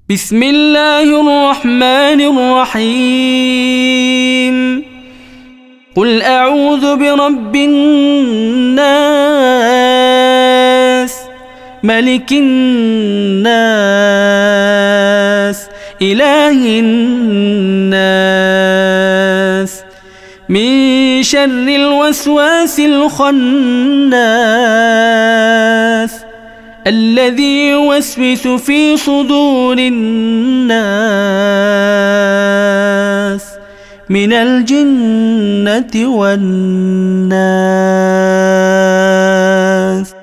بسم الله الرحمن الرحيم قل أعوذ برب الناس ملك الناس إله الناس من شر الوسواس الخناس الذي يوسوس في صدور الناس من الجنة والناس.